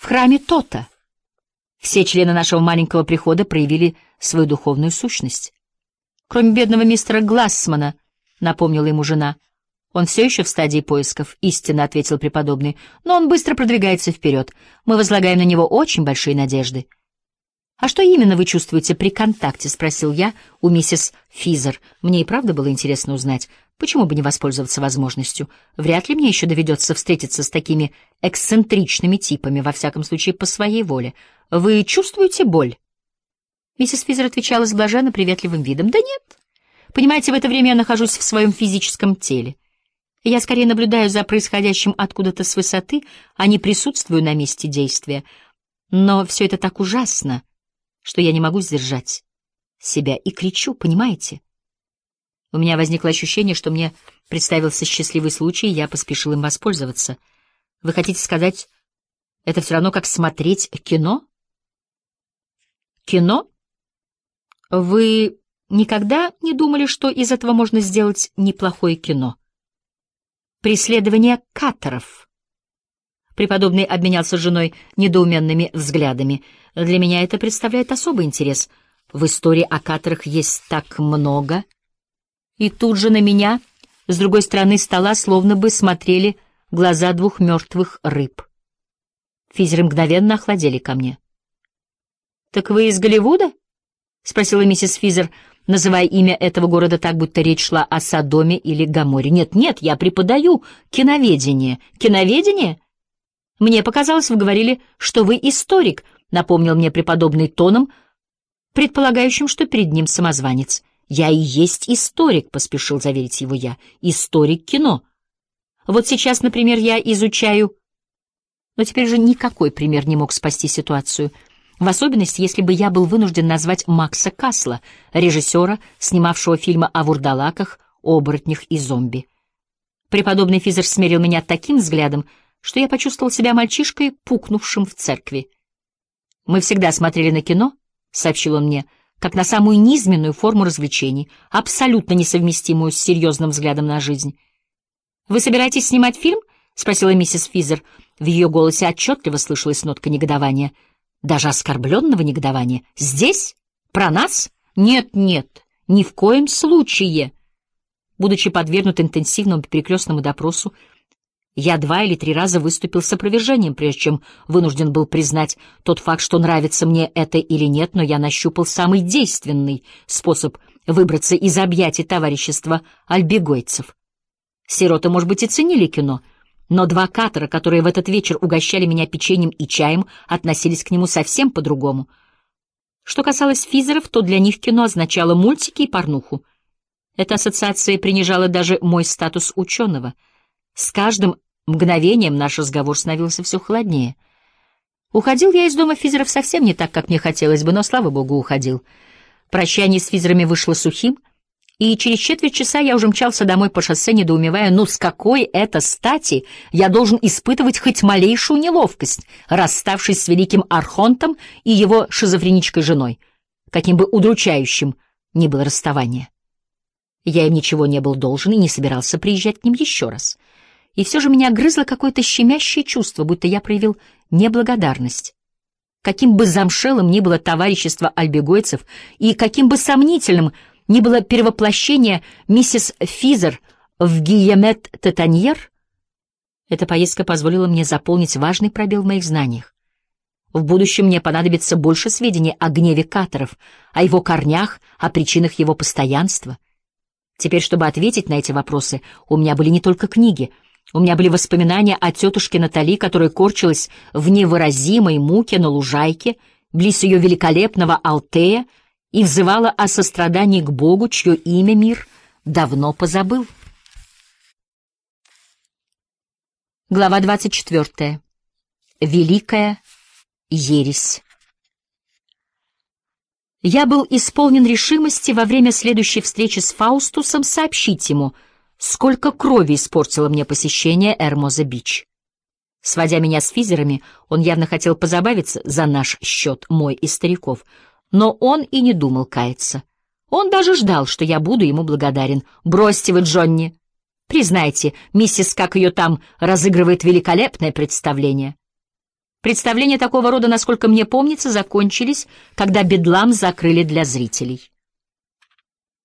храме То-то. Все члены нашего маленького прихода проявили свою духовную сущность. Кроме бедного мистера Глассмана, напомнила ему жена. Он все еще в стадии поисков, истинно ответил преподобный, но он быстро продвигается вперед. Мы возлагаем на него очень большие надежды. «А что именно вы чувствуете при контакте?» — спросил я у миссис Физер. Мне и правда было интересно узнать, почему бы не воспользоваться возможностью. Вряд ли мне еще доведется встретиться с такими эксцентричными типами, во всяком случае, по своей воле. «Вы чувствуете боль?» Миссис Физер отвечала с блаженно приветливым видом. «Да нет. Понимаете, в это время я нахожусь в своем физическом теле. Я скорее наблюдаю за происходящим откуда-то с высоты, а не присутствую на месте действия. Но все это так ужасно, что я не могу сдержать себя и кричу, понимаете? У меня возникло ощущение, что мне представился счастливый случай, и я поспешил им воспользоваться. Вы хотите сказать, это все равно как смотреть кино? Кино? Вы никогда не думали, что из этого можно сделать неплохое кино? Преследование каттеров. Преподобный обменялся с женой недоуменными взглядами. Для меня это представляет особый интерес. В истории о каттерах есть так много. И тут же на меня, с другой стороны стола, словно бы смотрели глаза двух мертвых рыб. Физеры мгновенно охладели ко мне. «Так вы из Голливуда?» — спросила миссис Физер, называя имя этого города так, будто речь шла о Содоме или Гоморе. «Нет, я преподаю киноведение». «Киноведение? Мне показалось, вы говорили, что вы историк», — напомнил мне преподобный тоном, предполагающим, что перед ним самозванец. «Я и есть историк», — поспешил заверить его я. «Историк кино. Вот сейчас, например, я изучаю...» Но теперь же никакой пример не мог спасти ситуацию. В особенности, если бы я был вынужден назвать Макса Касла, режиссера, снимавшего фильмы о вурдалаках, оборотнях и зомби. Преподобный Физер смерил меня таким взглядом, что я почувствовал себя мальчишкой, пукнувшим в церкви. «Мы всегда смотрели на кино», — сообщил он мне, как на самую низменную форму развлечений, абсолютно несовместимую с серьезным взглядом на жизнь. «Вы собираетесь снимать фильм?» — спросила миссис Физер. В ее голосе отчетливо слышалась нотка негодования. Даже оскорбленного негодования. «Здесь? Про нас? Нет, ни в коем случае!» Будучи подвергнут интенсивному перекрестному допросу, я 2 или 3 раза выступил с опровержением, прежде чем вынужден был признать тот факт, что нравится мне это или нет, но я нащупал самый действенный способ выбраться из объятий товарищества альбегойцев. Сироты, может быть, и ценили кино, но 2 каттера, которые в этот вечер угощали меня печеньем и чаем, относились к нему совсем по-другому. Что касалось Физеров, то для них кино означало мультики и порнуху. Эта ассоциация принижала даже мой статус ученого. С каждым мгновением наш разговор становился все холоднее. Уходил я из дома Физеров совсем не так, как мне хотелось бы, но, слава богу, уходил. Прощание с Физерами вышло сухим, и через четверть часа я уже мчался домой по шоссе, недоумевая, с какой это стати я должен испытывать хоть малейшую неловкость, расставшись с великим архонтом и его шизофренической женой, каким бы удручающим ни было расставание. Я им ничего не был должен и не собирался приезжать к ним еще раз. И все же меня грызло какое-то щемящее чувство, будто я проявил неблагодарность. Каким бы замшелым ни было товарищество альбегойцев и каким бы сомнительным ни было перевоплощение миссис Физер в Гийомет Тетаньер, эта поездка позволила мне заполнить важный пробел в моих знаниях. В будущем мне понадобится больше сведений о гневе каттеров, о его корнях, о причинах его постоянства. Теперь, чтобы ответить на эти вопросы, у меня были не только книги, у меня были воспоминания о тетушке Натали, которая корчилась в невыразимой муке на лужайке, близ ее великолепного Алтея, и взывала о сострадании к Богу, чье имя мир давно позабыл. Глава 24. Великая ересь. Я был исполнен решимости во время следующей встречи с Фаустусом сообщить ему, сколько крови испортило мне посещение Эрмоза-Бич. Сводя меня с Физерами, он явно хотел позабавиться за наш счет, мой и стариков, но он и не думал каяться. Он даже ждал, что я буду ему благодарен. «Бросьте вы, Джонни! Признайте, миссис, как ее там, разыгрывает великолепное представление». Представления такого рода, насколько мне помнится, закончились, когда Бедлам закрыли для зрителей.